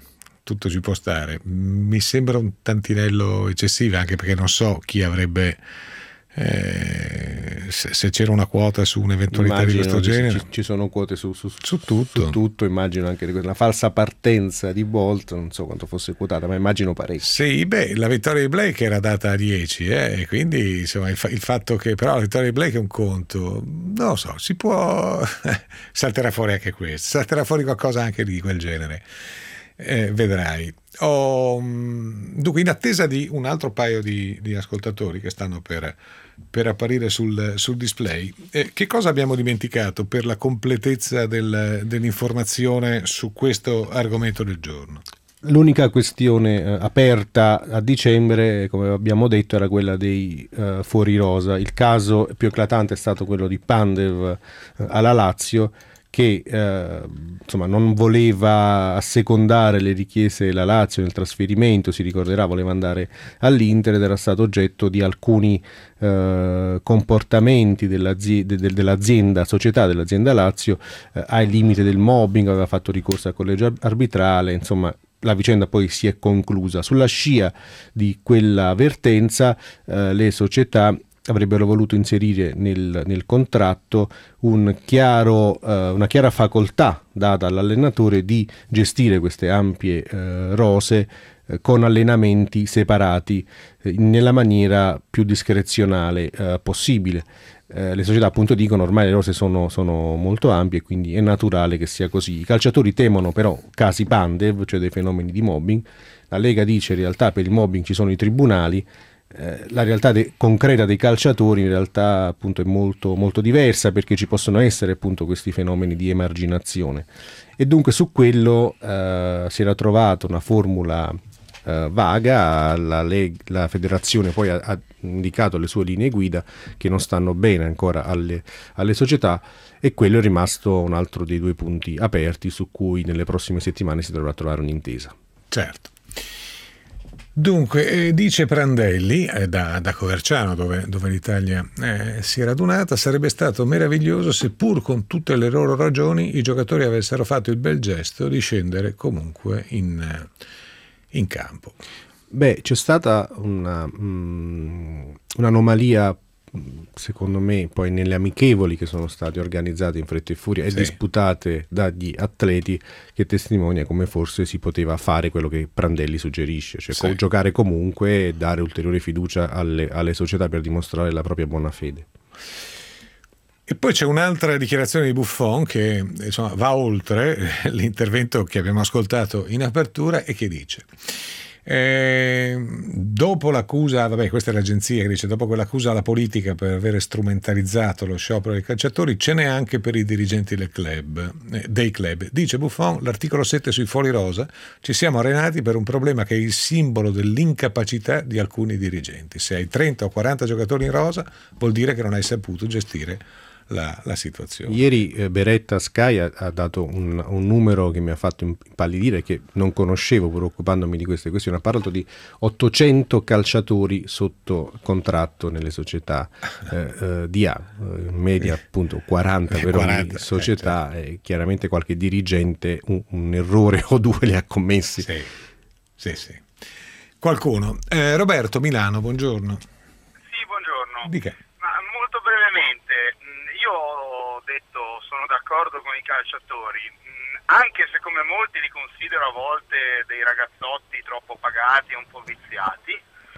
Mi sembra un tantinello eccessivo, anche perché non so chi avrebbe se c'era una quota su un'eventualità di questo genere. Ci sono quote su tutto, immagino anche la falsa partenza di Bolt, non so quanto fosse quotata, ma immagino parecchio. Sì, la vittoria di Blake era data a 10, e quindi insomma il fatto che però la vittoria di Blake è un conto, non lo so, si può salterà fuori anche questo, salterà fuori qualcosa anche di quel genere. Vedrai. Dunque, in attesa di un altro paio di ascoltatori che stanno per apparire sul display, che cosa abbiamo dimenticato per la completezza dell'informazione su questo argomento del giorno? L'unica questione aperta a dicembre, come abbiamo detto, era quella dei fuori rosa. Il caso più eclatante è stato quello di Pandev alla Lazio, che insomma non voleva assecondare le richieste della Lazio nel trasferimento, si ricorderà, voleva andare all'Inter ed era stato oggetto di alcuni comportamenti dell'azienda, società dell'azienda Lazio, ai limiti del mobbing, aveva fatto ricorso al collegio arbitrale, insomma la vicenda poi si è conclusa. Sulla scia di quella avvertenza le società avrebbero voluto inserire nel contratto una chiara facoltà data all'allenatore di gestire queste ampie rose con allenamenti separati nella maniera più discrezionale possibile. Le società appunto dicono ormai le rose sono molto ampie, quindi è naturale che sia così. I calciatori temono però casi Pandev, cioè dei fenomeni di mobbing. La Lega dice in realtà per il mobbing ci sono i tribunali. La realtà concreta dei calciatori in realtà appunto è molto, molto diversa, perché ci possono essere appunto questi fenomeni di emarginazione, e dunque su quello si era trovata una formula vaga. La federazione poi ha indicato le sue linee guida che non stanno bene ancora alle società, e quello è rimasto un altro dei due punti aperti su cui nelle prossime settimane si dovrà trovare un'intesa. Certo. Dunque, dice Prandelli, da Coverciano, dove l'Italia si è radunata, sarebbe stato meraviglioso se pur con tutte le loro ragioni i giocatori avessero fatto il bel gesto di scendere comunque in campo. C'è stata un'anomalia, secondo me, poi nelle amichevoli che sono state organizzate in fretta e furia e disputate dagli atleti, che testimonia come forse si poteva fare quello che Prandelli suggerisce, cioè giocare comunque e dare ulteriore fiducia alle società per dimostrare la propria buona fede. E poi c'è un'altra dichiarazione di Buffon che insomma va oltre l'intervento che abbiamo ascoltato in apertura, e che dice: dopo l'accusa, questa è l'agenzia che dice, dopo quell'accusa alla politica per aver strumentalizzato lo sciopero dei calciatori, ce n'è anche per i dirigenti dei club. Dice Buffon, l'articolo 7 sui fuori rosa, ci siamo arenati per un problema che è il simbolo dell'incapacità di alcuni dirigenti. Se hai 30 o 40 giocatori in rosa vuol dire che non hai saputo gestire la situazione. Ieri Beretta Sky ha dato un numero che mi ha fatto impallidire, che non conoscevo pur occupandomi di queste questioni. Ha parlato di 800 calciatori sotto contratto nelle società di A, media appunto 40 per ogni società, e chiaramente qualche dirigente un errore o due li ha commessi. Sì. Qualcuno. Roberto, Milano, buongiorno. Sì, buongiorno. Di che? Molto brevemente, io ho detto sono d'accordo con i calciatori, anche se come molti li considero a volte dei ragazzotti troppo pagati e un po' viziati,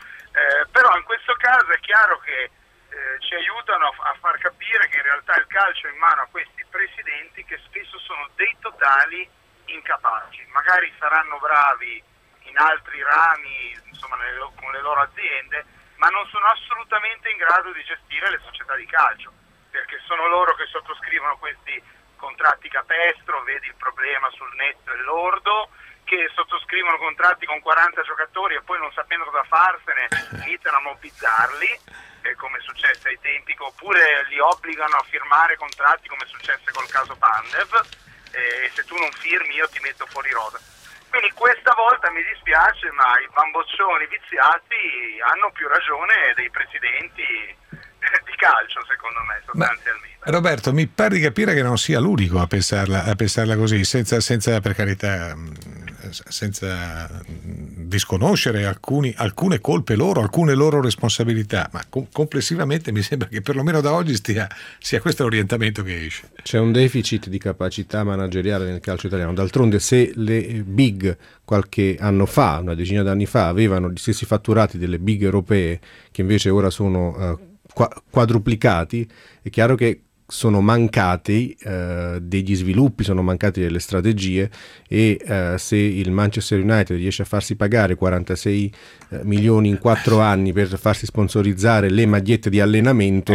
però in questo caso è chiaro che ci aiutano a far capire che in realtà il calcio è in mano a questi presidenti che spesso sono dei totali incapaci. Magari saranno bravi in altri rami, insomma con le loro aziende, ma non sono assolutamente in grado di gestire le società di calcio, perché sono loro che sottoscrivono questi contratti capestro, vedi il problema sul netto e lordo, che sottoscrivono contratti con 40 giocatori e poi non sapendo cosa farsene iniziano a mobbizzarli, come è successo ai tempi, oppure li obbligano a firmare contratti come è successo col caso Pandev, e se tu non firmi io ti metto fuori rosa. Quindi questa volta mi dispiace, ma i bamboccioni viziati hanno più ragione dei presidenti di calcio, secondo me, sostanzialmente. Ma, Roberto, mi pare di capire che non sia l'unico a pensarla così, senza per carità, senza disconoscere alcune colpe loro, alcune loro responsabilità, ma complessivamente mi sembra che perlomeno da oggi sia questo l'orientamento che esce. C'è un deficit di capacità manageriale nel calcio italiano. D'altronde, se le big qualche anno fa, una decina d'anni fa, avevano gli stessi fatturati delle big europee, che invece ora sono quadruplicati, è chiaro che sono mancati degli sviluppi, sono mancati delle strategie, e se il Manchester United riesce a farsi pagare 46 milioni in 4 anni per farsi sponsorizzare le magliette di allenamento,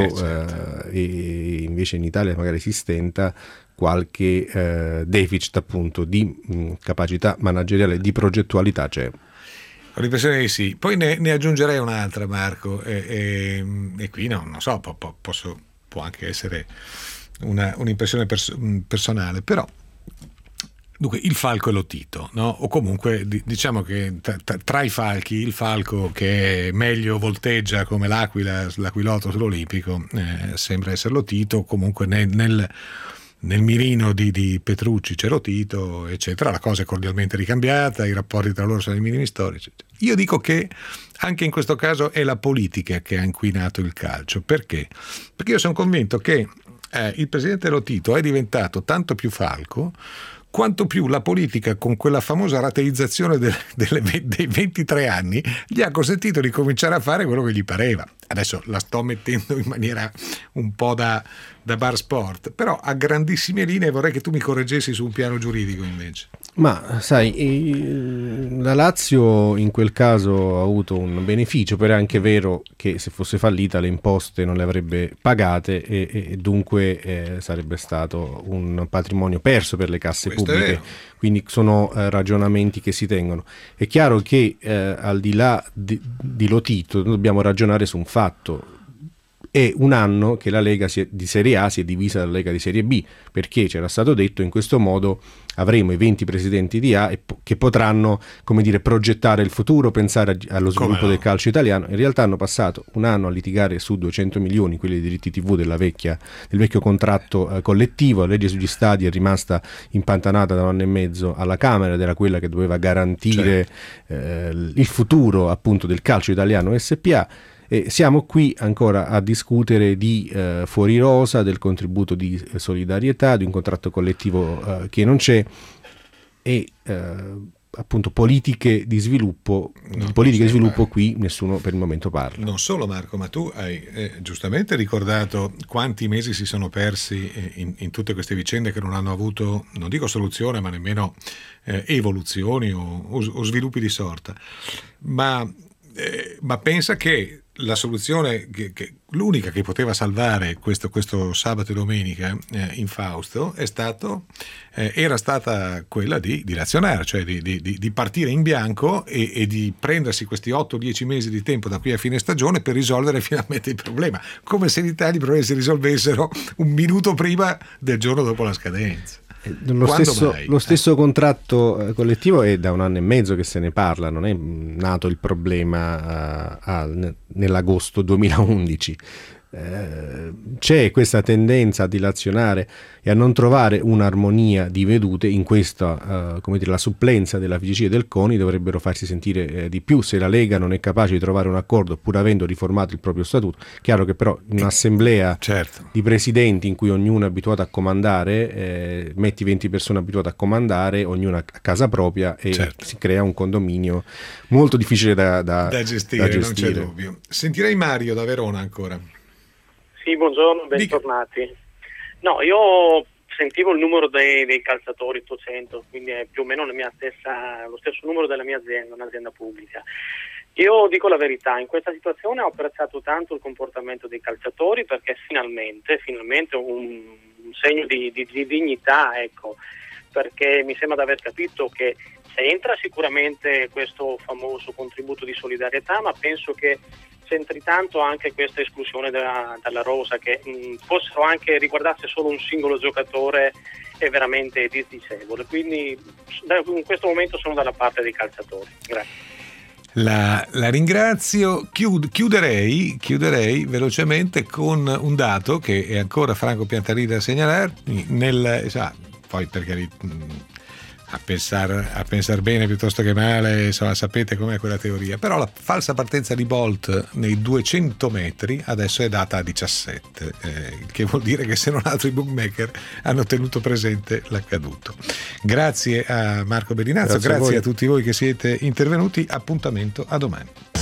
e invece in Italia magari si stenta, qualche deficit appunto di capacità manageriale, di progettualità c'è. Ho l'impressione che sì. Poi ne aggiungerei un'altra, Marco, e qui non so, può anche essere un'impressione personale, però dunque il falco e l'Otito, no? O comunque diciamo che tra i falchi, il falco che meglio volteggia come l'aquilotto sull'Olimpico sembra essere l'Otito. Comunque nel mirino di Petrucci c'è l'Otito, eccetera. La cosa è cordialmente ricambiata, i rapporti tra loro sono dei minimi storici. Io dico che anche in questo caso è la politica che ha inquinato il calcio. Perché? Perché io sono convinto che il presidente Lotito è diventato tanto più falco quanto più la politica, con quella famosa rateizzazione dei 23 anni, gli ha consentito di cominciare a fare quello che gli pareva. Adesso la sto mettendo in maniera un po' da bar sport, però a grandissime linee vorrei che tu mi correggessi su un piano giuridico invece. Ma sai, la Lazio in quel caso ha avuto un beneficio, però è anche vero che se fosse fallita le imposte non le avrebbe pagate e dunque sarebbe stato un patrimonio perso per le casse pubbliche. Quindi sono ragionamenti che si tengono. È chiaro che al di là di Lotito dobbiamo ragionare su un fatto. È un anno che la Lega di Serie A si è divisa dalla Lega di Serie B, perché c'era stato detto in questo modo avremo i 20 presidenti di A che potranno, come dire, progettare il futuro, pensare allo sviluppo del calcio italiano. In realtà hanno passato un anno a litigare su 200 milioni, quelli dei diritti TV del vecchio contratto collettivo. La legge sugli stadi è rimasta impantanata da un anno e mezzo alla Camera ed era quella che doveva garantire il futuro appunto del calcio italiano SPA. Siamo qui ancora a discutere di fuori rosa, del contributo di solidarietà, di un contratto collettivo che non c'è, e appunto politiche di sviluppo qui nessuno per il momento parla. Non solo, Marco, ma tu hai giustamente ricordato quanti mesi si sono persi in tutte queste vicende che non hanno avuto, non dico soluzione, ma nemmeno evoluzioni o sviluppi di sorta, ma pensa che la soluzione, che l'unica che poteva salvare questo sabato e domenica in Fausto era stata quella di azionare, cioè di partire in bianco e di prendersi questi 8-10 mesi di tempo da qui a fine stagione per risolvere finalmente il problema, come se in Italia i problemi si risolvessero un minuto prima del giorno dopo la scadenza. Lo stesso contratto collettivo è da un anno e mezzo che se ne parla, non è nato il problema nell'agosto 2011. C'è questa tendenza a dilazionare e a non trovare un'armonia di vedute. In questa la supplenza della FIGC e del CONI dovrebbero farsi sentire di più. Se la Lega non è capace di trovare un accordo pur avendo riformato il proprio statuto, chiaro che però in un'assemblea di presidenti in cui ognuno è abituato a comandare, metti 20 persone abituate a comandare, ognuno a casa propria, e si crea un condominio molto difficile da gestire. Non c'è dubbio. Sentirei Mario da Verona ancora. Sì, buongiorno, bentornati. No, io sentivo il numero dei calciatori, 800, quindi è più o meno lo stesso numero della mia azienda, un'azienda pubblica. Io dico la verità, in questa situazione ho apprezzato tanto il comportamento dei calciatori, perché finalmente un segno di dignità, ecco, perché mi sembra di aver capito che c'entra sicuramente questo famoso contributo di solidarietà, ma penso che c'entri tanto anche questa esclusione dalla rosa, che fossero anche riguardasse solo un singolo giocatore è veramente disdicevole. Quindi in questo momento sono dalla parte dei calciatori. Grazie. La ringrazio. Chiuderei velocemente con un dato che è ancora Franco Piantarì da segnalarmi. Poi perché a pensar bene piuttosto che male, insomma, sapete com'è quella teoria, però la falsa partenza di Bolt nei 200 metri adesso è data a 17, il che vuol dire che se non altro i bookmaker hanno tenuto presente l'accaduto. Grazie a Marco Bellinazzo, grazie a tutti voi che siete intervenuti, appuntamento a domani.